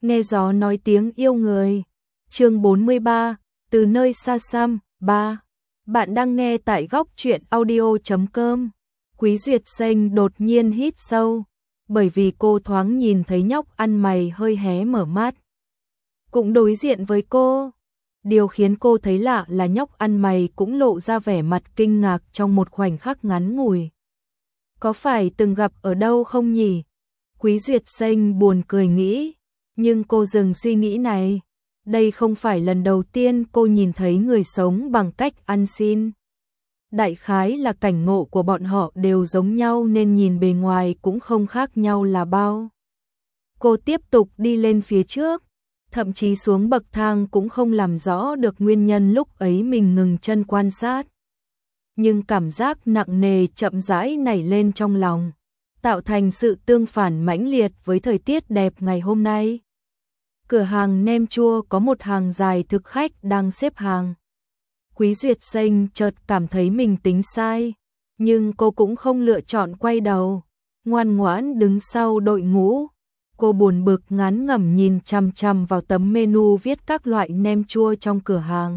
Nghe gió nói tiếng yêu người. Chương 43, từ nơi xa xăm, 3. Bạn đang nghe tại góc truyện audio.com. Quý Duyệt Xanh đột nhiên hít sâu, bởi vì cô thoáng nhìn thấy nhóc ăn mày hơi hé mở mắt. Cũng đối diện với cô. Điều khiến cô thấy lạ là nhóc ăn mày cũng lộ ra vẻ mặt kinh ngạc trong một khoảnh khắc ngắn ngủi. Có phải từng gặp ở đâu không nhỉ? Quý Duyệt Xanh buồn cười nghĩ, nhưng cô dừng suy nghĩ này. Đây không phải lần đầu tiên cô nhìn thấy người sống bằng cách ăn xin. Đại khái là cảnh ngộ của bọn họ đều giống nhau nên nhìn bề ngoài cũng không khác nhau là bao. Cô tiếp tục đi lên phía trước, thậm chí xuống bậc thang cũng không làm rõ được nguyên nhân lúc ấy mình ngừng chân quan sát. Nhưng cảm giác nặng nề chậm rãi nảy lên trong lòng, tạo thành sự tương phản mãnh liệt với thời tiết đẹp ngày hôm nay. Cửa hàng nem chua có một hàng dài thực khách đang xếp hàng. Quý Duyệt Xanh chợt cảm thấy mình tính sai, nhưng cô cũng không lựa chọn quay đầu, ngoan ngoãn đứng sau đội ngũ. Cô buồn bực ngán ngẩm nhìn chằm chằm vào tấm menu viết các loại nem chua trong cửa hàng.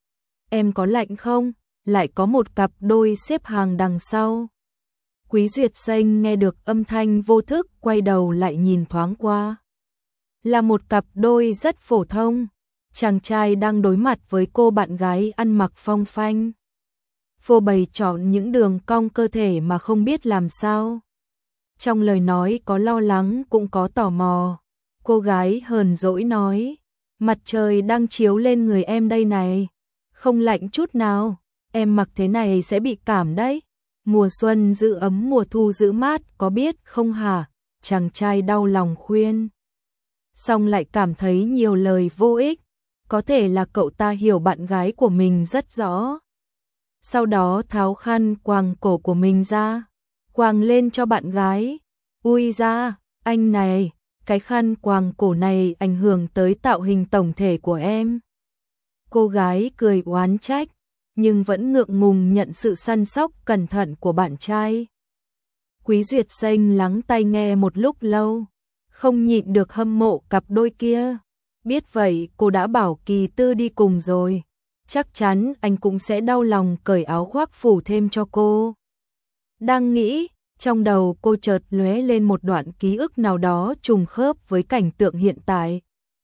Em có lạnh không? Lại có một cặp đôi xếp hàng đằng sau. Quý Duyệt Xanh nghe được âm thanh vô thức quay đầu lại nhìn thoáng qua. Là một cặp đôi rất phổ thông. Chàng trai đang đối mặt với cô bạn gái ăn mặc phong phanh. Phô bày trọn những đường cong cơ thể mà không biết làm sao. Trong lời nói có lo lắng cũng có tò mò. Cô gái hờn dỗi nói, mặt trời đang chiếu lên người em đây này. Không lạnh chút nào, em mặc thế này sẽ bị cảm đấy. Mùa xuân giữ ấm mùa thu giữ mát có biết không hả? Chàng trai đau lòng khuyên. Xong lại cảm thấy nhiều lời vô ích. Có thể là cậu ta hiểu bạn gái của mình rất rõ. Sau đó tháo khăn quàng cổ của mình ra, quàng lên cho bạn gái. Ui da, anh này, cái khăn quàng cổ này ảnh hưởng tới tạo hình tổng thể của em. Cô gái cười oán trách, nhưng vẫn ngượng ngùng nhận sự săn sóc cẩn thận của bạn trai. Quý Duyệt Xanh lắng tai nghe một lúc lâu, không nhịn được hâm mộ cặp đôi kia. Biết vậy cô đã bảo Kỳ Tư đi cùng rồi, chắc chắn anh cũng sẽ đau lòng cởi áo khoác phủ thêm cho cô. Đang nghĩ, trong đầu cô chợt lóe lên một đoạn ký ức nào đó trùng khớp với cảnh tượng hiện tại.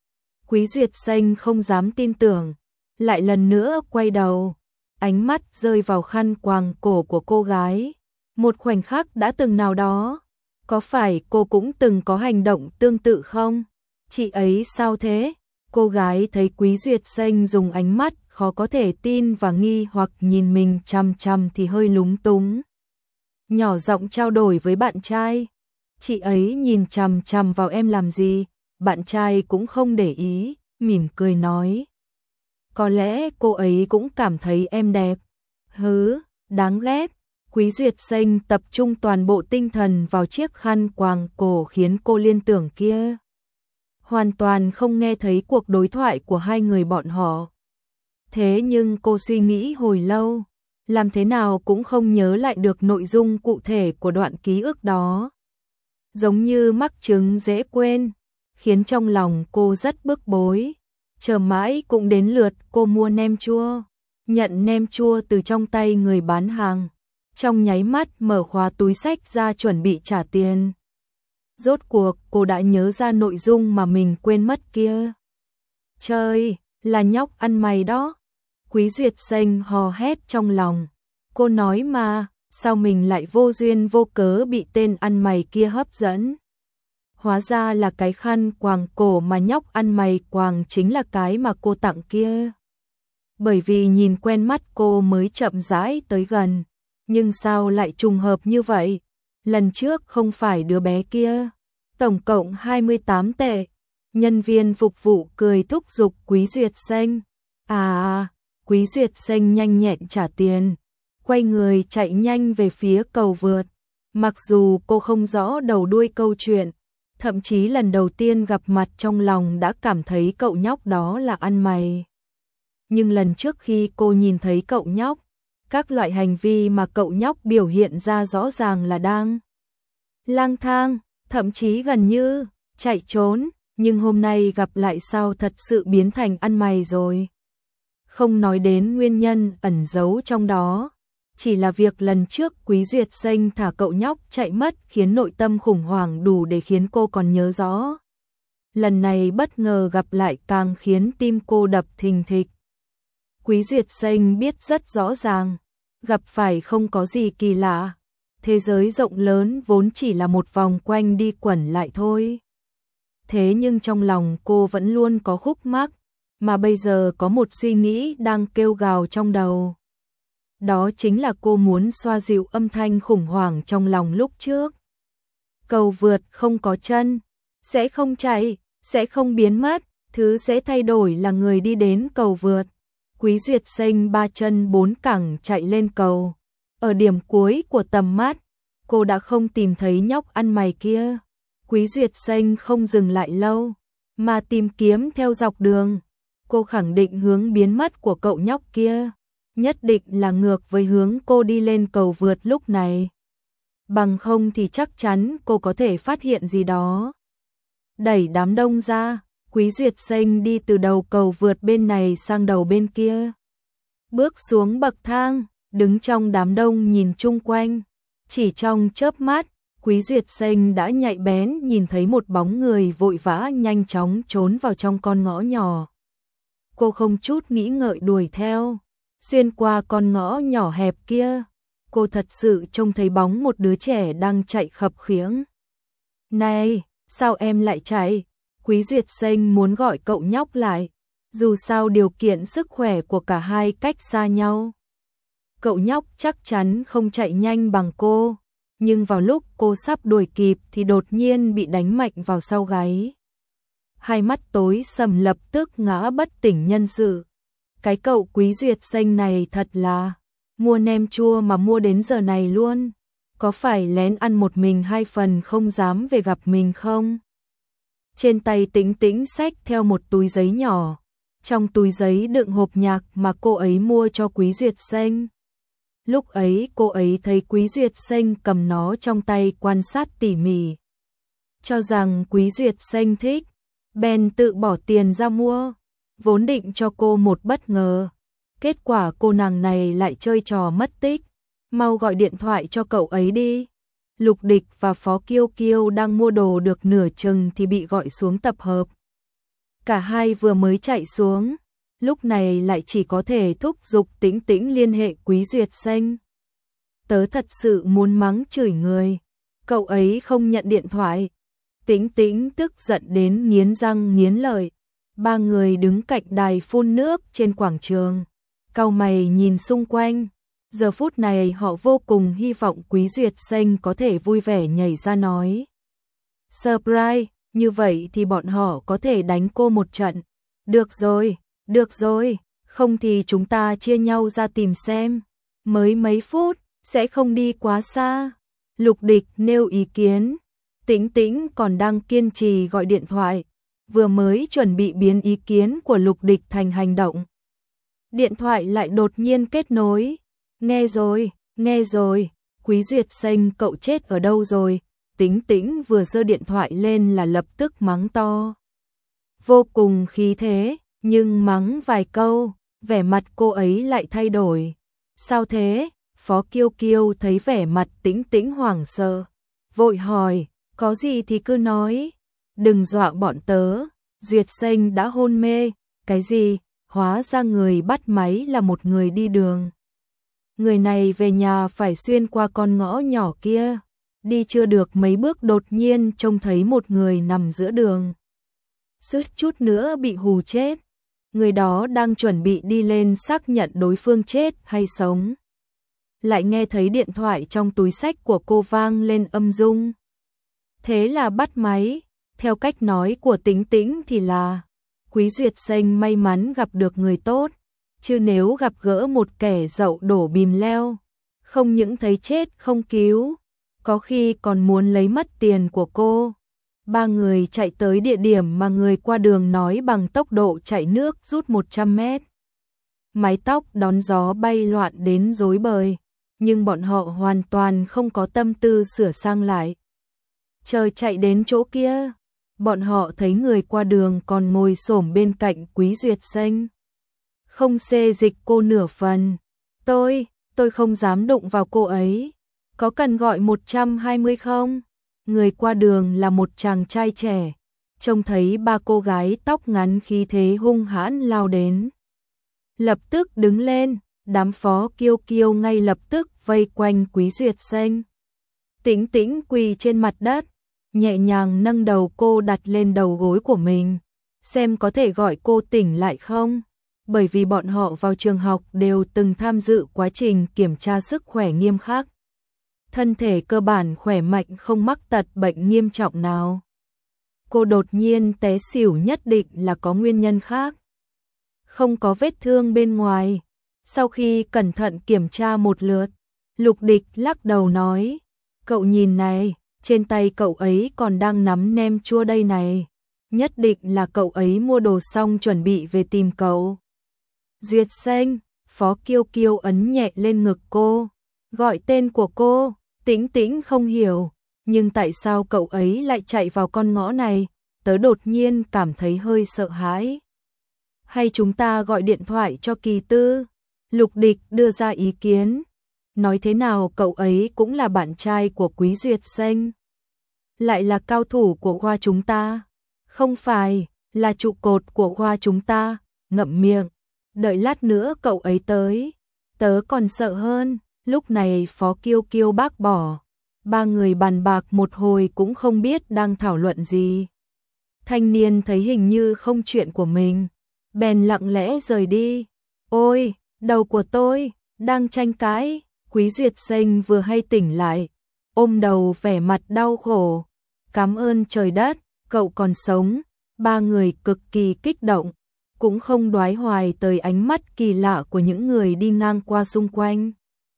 Quý Duyệt Xanh không dám tin tưởng, lại lần nữa quay đầu, ánh mắt rơi vào khăn quàng cổ của cô gái. Một khoảnh khắc đã từng nào đó, có phải cô cũng từng có hành động tương tự không? Chị ấy sao thế? Cô gái thấy Quý Duyệt Xanh dùng ánh mắt khó có thể tin và nghi hoặc nhìn mình chằm chằm thì hơi lúng túng. Nhỏ giọng trao đổi với bạn trai. Chị ấy nhìn chằm chằm vào em làm gì? Bạn trai cũng không để ý, mỉm cười nói. Có lẽ cô ấy cũng cảm thấy em đẹp. Hứ, đáng ghét. Quý Duyệt Xanh tập trung toàn bộ tinh thần vào chiếc khăn quàng cổ khiến cô liên tưởng kia. Hoàn toàn không nghe thấy cuộc đối thoại của hai người bọn họ. Thế nhưng cô suy nghĩ hồi lâu, làm thế nào cũng không nhớ lại được nội dung cụ thể của đoạn ký ức đó. Giống như mắc chứng dễ quên, khiến trong lòng cô rất bức bối. Chờ mãi cũng đến lượt cô mua nem chua, nhận nem chua từ trong tay người bán hàng. Trong nháy mắt mở khóa túi xách ra chuẩn bị trả tiền. Rốt cuộc cô đã nhớ ra nội dung mà mình quên mất kia. Trời, là nhóc ăn mày đó. Quý Duyệt Xanh hò hét trong lòng. Cô nói mà, sao mình lại vô duyên vô cớ bị tên ăn mày kia hấp dẫn. Hóa ra là cái khăn quàng cổ mà nhóc ăn mày quàng chính là cái mà cô tặng kia. Bởi vì nhìn quen mắt cô mới chậm rãi tới gần. Nhưng sao lại trùng hợp như vậy? Lần trước không phải đứa bé kia. Tổng cộng 28 tệ. Nhân viên phục vụ cười thúc giục Quý Duyệt Xanh. Quý Duyệt Xanh nhanh nhẹn trả tiền. Quay người chạy nhanh về phía cầu vượt. Mặc dù cô không rõ đầu đuôi câu chuyện, thậm chí lần đầu tiên gặp mặt trong lòng đã cảm thấy cậu nhóc đó là ăn mày. Nhưng lần trước khi cô nhìn thấy cậu nhóc, các loại hành vi mà cậu nhóc biểu hiện ra rõ ràng là đang lang thang, thậm chí gần như chạy trốn, nhưng hôm nay gặp lại sao thật sự biến thành ăn mày rồi. Không nói đến nguyên nhân ẩn giấu trong đó, chỉ là việc lần trước Quý Duyệt Xanh thả cậu nhóc chạy mất khiến nội tâm khủng hoảng đủ để khiến cô còn nhớ rõ. Lần này bất ngờ gặp lại càng khiến tim cô đập thình thịch. Quý Duyệt Xanh biết rất rõ ràng, gặp phải không có gì kỳ lạ, thế giới rộng lớn vốn chỉ là một vòng quanh đi quẩn lại thôi. Thế nhưng trong lòng cô vẫn luôn có khúc mắc, mà bây giờ có một suy nghĩ đang kêu gào trong đầu. Đó chính là cô muốn xoa dịu âm thanh khủng hoảng trong lòng lúc trước. Cầu vượt không có chân, sẽ không chạy, sẽ không biến mất, thứ sẽ thay đổi là người đi đến cầu vượt. Quý Duyệt Xanh ba chân bốn cẳng chạy lên cầu. Ở điểm cuối của tầm mắt, cô đã không tìm thấy nhóc ăn mày kia. Quý Duyệt Xanh không dừng lại lâu, mà tìm kiếm theo dọc đường. Cô khẳng định hướng biến mất của cậu nhóc kia nhất định là ngược với hướng cô đi lên cầu vượt lúc này. Bằng không thì chắc chắn cô có thể phát hiện gì đó. Đẩy đám đông ra, Quý Duyệt Xanh đi từ đầu cầu vượt bên này sang đầu bên kia. Bước xuống bậc thang, đứng trong đám đông nhìn chung quanh. Chỉ trong chớp mắt, Quý Duyệt Xanh đã nhạy bén nhìn thấy một bóng người vội vã nhanh chóng trốn vào trong con ngõ nhỏ. Cô không chút nghĩ ngợi đuổi theo. Xuyên qua con ngõ nhỏ hẹp kia, cô thật sự trông thấy bóng một đứa trẻ đang chạy khập khiễng. Này, sao em lại chạy? Quý Duyệt Xanh muốn gọi cậu nhóc lại, dù sao điều kiện sức khỏe của cả hai cách xa nhau. Cậu nhóc chắc chắn không chạy nhanh bằng cô, nhưng vào lúc cô sắp đuổi kịp thì đột nhiên bị đánh mạnh vào sau gáy. Hai mắt tối sầm lập tức ngã bất tỉnh nhân sự. Cái cậu Quý Duyệt Xanh này thật là mua nem chua mà mua đến giờ này luôn. Có phải lén ăn một mình 2 phần không dám về gặp mình không? Trên tay Tĩnh Tĩnh xách theo một túi giấy nhỏ. Trong túi giấy đựng hộp nhạc mà cô ấy mua cho Quý Duyệt Xanh. Lúc ấy cô ấy thấy Quý Duyệt Xanh cầm nó trong tay quan sát tỉ mỉ. Cho rằng Quý Duyệt Xanh thích, bèn tự bỏ tiền ra mua. Vốn định cho cô một bất ngờ. Kết quả cô nàng này lại chơi trò mất tích. Mau gọi điện thoại cho cậu ấy đi. Lục Địch và Phó Kiêu Kiêu đang mua đồ được nửa chừng thì bị gọi xuống tập hợp. Cả hai vừa mới chạy xuống, lúc này lại chỉ có thể thúc giục Tĩnh Tĩnh liên hệ Quý Duyệt Xanh. Tớ thật sự muốn mắng chửi người, cậu ấy không nhận điện thoại. Tĩnh Tĩnh tức giận đến nghiến răng nghiến lợi. Ba người đứng cạnh đài phun nước trên quảng trường, cau mày nhìn xung quanh. Giờ phút này họ vô cùng hy vọng Quý Duyệt Xanh có thể vui vẻ nhảy ra nói surprise, như vậy thì bọn họ có thể đánh cô một trận. Được rồi, không thì chúng ta chia nhau ra tìm xem. Mới mấy phút, sẽ không đi quá xa. Lục Địch nêu ý kiến. Tĩnh Tĩnh còn đang kiên trì gọi điện thoại, vừa mới chuẩn bị biến ý kiến của Lục Địch thành hành động. Điện thoại lại đột nhiên kết nối. Nghe rồi, Quý Duyệt Xanh cậu chết ở đâu rồi? Tĩnh Tĩnh vừa giơ điện thoại lên là lập tức mắng to. Vô cùng khí thế, nhưng mắng vài câu, vẻ mặt cô ấy lại thay đổi. Sao thế? Phó Kiêu Kiêu thấy vẻ mặt Tĩnh Tĩnh hoảng sợ, vội hỏi, có gì thì cứ nói, đừng dọa bọn tớ. Duyệt Xanh đã hôn mê. Cái gì? Hóa ra người bắt máy là một người đi đường. Người này về nhà phải xuyên qua con ngõ nhỏ kia. Đi chưa được mấy bước đột nhiên trông thấy một người nằm giữa đường. Suýt chút nữa bị hù chết. Người đó đang chuẩn bị đi lên xác nhận đối phương chết hay sống. Lại nghe thấy điện thoại trong túi xách của cô vang lên âm rung. Thế là bắt máy. Theo cách nói của Tĩnh Tĩnh thì là Quý Duyệt Xanh may mắn gặp được người tốt, chứ nếu gặp gỡ một kẻ dậu đổ bìm leo, không những thấy chết không cứu, có khi còn muốn lấy mất tiền của cô. Ba người chạy tới địa điểm mà người qua đường nói bằng tốc độ chạy nước rút 100 mét. Mái tóc đón gió bay loạn đến rối bời, nhưng bọn họ hoàn toàn không có tâm tư sửa sang lại. Chờ chạy đến chỗ kia, bọn họ thấy người qua đường còn ngồi xổm bên cạnh Quý Duyệt Xanh. Không xê dịch cô nửa phần. Tôi không dám đụng vào cô ấy. Có cần gọi 120 không? Người qua đường là một chàng trai trẻ. Trông thấy ba cô gái tóc ngắn khí thế hung hãn lao đến. Lập tức đứng lên, đám Phó Kiêu Kiêu ngay lập tức vây quanh Quý Duyệt Xanh. Tĩnh Tĩnh quỳ trên mặt đất, nhẹ nhàng nâng đầu cô đặt lên đầu gối của mình, xem có thể gọi cô tỉnh lại không, bởi vì bọn họ vào trường học đều từng tham dự quá trình kiểm tra sức khỏe nghiêm khắc. Thân thể cơ bản khỏe mạnh, không mắc tật bệnh nghiêm trọng nào. Cô đột nhiên té xỉu nhất định là có nguyên nhân khác. Không có vết thương bên ngoài. Sau khi cẩn thận kiểm tra một lượt, Lục Địch lắc đầu nói, cậu nhìn này, trên tay cậu ấy còn đang nắm nem chua đây này. Nhất định là cậu ấy mua đồ xong chuẩn bị về tìm cậu. Duyệt Xanh, Phó Kiêu Kiêu ấn nhẹ lên ngực cô, gọi tên của cô. Tĩnh Tĩnh không hiểu, nhưng tại sao cậu ấy lại chạy vào con ngõ này, tớ đột nhiên cảm thấy hơi sợ hãi. Hay chúng ta gọi điện thoại cho Kỳ Tư? Lục Địch đưa ra ý kiến. Nói thế nào cậu ấy cũng là bạn trai của Quý Duyệt Xanh. Lại là cao thủ của khoa chúng ta. Không phải, là trụ cột của khoa chúng ta. Ngậm miệng, đợi lát nữa cậu ấy tới. Tớ còn sợ hơn. Lúc này Phó Kiêu Kiêu bác bỏ. Ba người bàn bạc một hồi cũng không biết đang thảo luận gì. Thanh niên thấy hình như không chuyện của mình, bèn lặng lẽ rời đi. Ôi, đầu của tôi, đang tranh cãi. Quý Duyệt Xanh vừa hay tỉnh lại, ôm đầu vẻ mặt đau khổ. Cảm ơn trời đất, cậu còn sống. Ba người cực kỳ kích động, cũng không đoái hoài tới ánh mắt kỳ lạ của những người đi ngang qua xung quanh.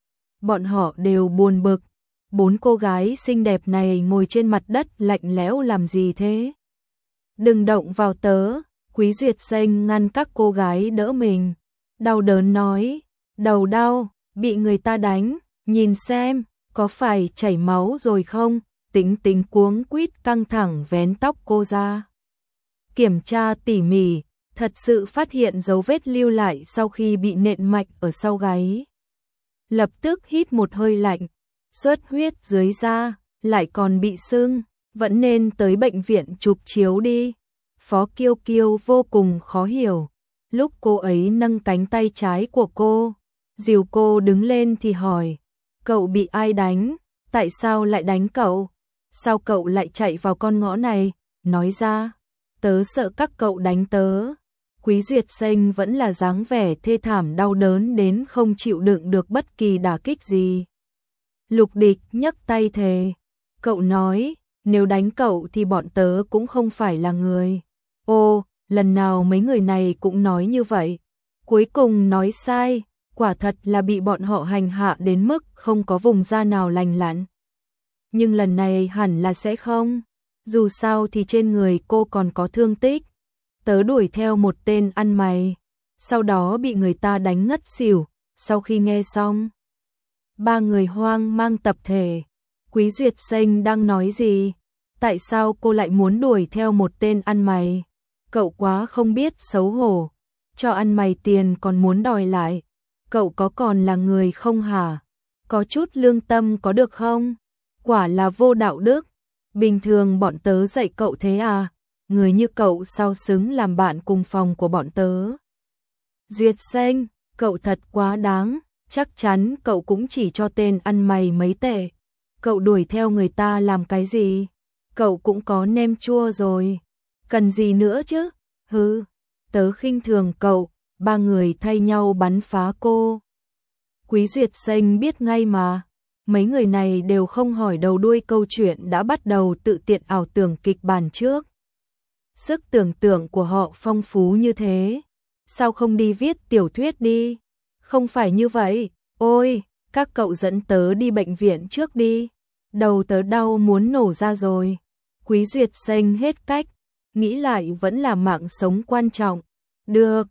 Bọn họ đều buồn bực. Bốn cô gái xinh đẹp này ngồi trên mặt đất lạnh lẽo làm gì thế? Đừng động vào tớ. Quý Duyệt Xanh ngăn các cô gái đỡ mình. Đau đớn nói, đầu đau, bị người ta đánh, nhìn xem, có phải chảy máu rồi không? Tĩnh Tĩnh cuống quýt căng thẳng vén tóc cô ra. Kiểm tra tỉ mỉ, thật sự phát hiện dấu vết lưu lại sau khi bị nện mạnh ở sau gáy. Lập tức hít một hơi lạnh, xuất huyết dưới da, lại còn bị sưng, vẫn nên tới bệnh viện chụp chiếu đi. Phó Kiêu Kiêu vô cùng khó hiểu. Lúc cô ấy nâng cánh tay trái của cô, dìu cô đứng lên thì hỏi, cậu bị ai đánh? Tại sao lại đánh cậu? Sao cậu lại chạy vào con ngõ này? Nói ra, tớ sợ các cậu đánh tớ. Quý Duyệt Xanh vẫn là dáng vẻ thê thảm đau đớn đến không chịu đựng được bất kỳ đả kích gì. Lục Địch nhấc tay thề, cậu nói, nếu đánh cậu thì bọn tớ cũng không phải là người. Ô, lần nào mấy người này cũng nói như vậy. Cuối cùng nói sai, quả thật là bị bọn họ hành hạ đến mức không có vùng da nào lành lặn. Nhưng lần này hẳn là sẽ không. Dù sao thì trên người cô còn có thương tích. Tớ đuổi theo một tên ăn mày, sau đó bị người ta đánh ngất xỉu. Sau khi nghe xong, ba người hoang mang tập thể. Quý Duyệt Xanh đang nói gì? Tại sao cô lại muốn đuổi theo một tên ăn mày? Cậu quá không biết xấu hổ, cho ăn mày tiền còn muốn đòi lại. Cậu có còn là người không hả? Có chút lương tâm có được không? Quả là vô đạo đức. Bình thường bọn tớ dạy cậu thế à? Người như cậu sao xứng làm bạn cùng phòng của bọn tớ? Duyệt Xanh, cậu thật quá đáng. Chắc chắn cậu cũng chỉ cho tên ăn mày mấy tệ. Cậu đuổi theo người ta làm cái gì? Cậu cũng có nem chua rồi. Cần gì nữa chứ? Hứ, tớ khinh thường cậu. Ba người thay nhau bắn phá cô. Quý Duyệt Xanh biết ngay mà. Mấy người này đều không hỏi đầu đuôi câu chuyện đã bắt đầu tự tiện ảo tưởng kịch bản trước. Sức tưởng tượng của họ phong phú như thế. Sao không đi viết tiểu thuyết đi? Không phải như vậy. Ôi, các cậu dẫn tớ đi bệnh viện trước đi. Đầu tớ đau muốn nổ ra rồi. Quý Duyệt Xanh hết cách. Nghĩ lại vẫn là mạng sống quan trọng. Được,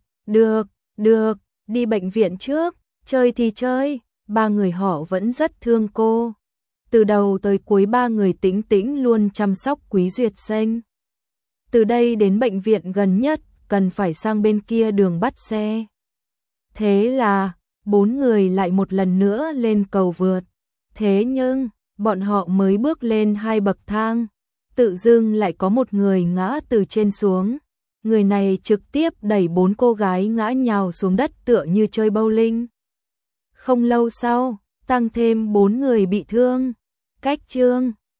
đi bệnh viện trước. Chơi thì chơi. Ba người họ vẫn rất thương cô. Từ đầu tới cuối ba người Tĩnh Tĩnh luôn chăm sóc Quý Duyệt Xanh. Từ đây đến bệnh viện gần nhất, cần phải sang bên kia đường bắt xe. Thế là, 4 người lại một lần nữa lên cầu vượt. Thế nhưng, bọn họ mới bước lên 2 bậc thang, tự dưng lại có một người ngã từ trên xuống. Người này trực tiếp đẩy 4 cô gái ngã nhào xuống đất tựa như chơi bowling. Không lâu sau, tăng thêm 4 người bị thương. Cách chương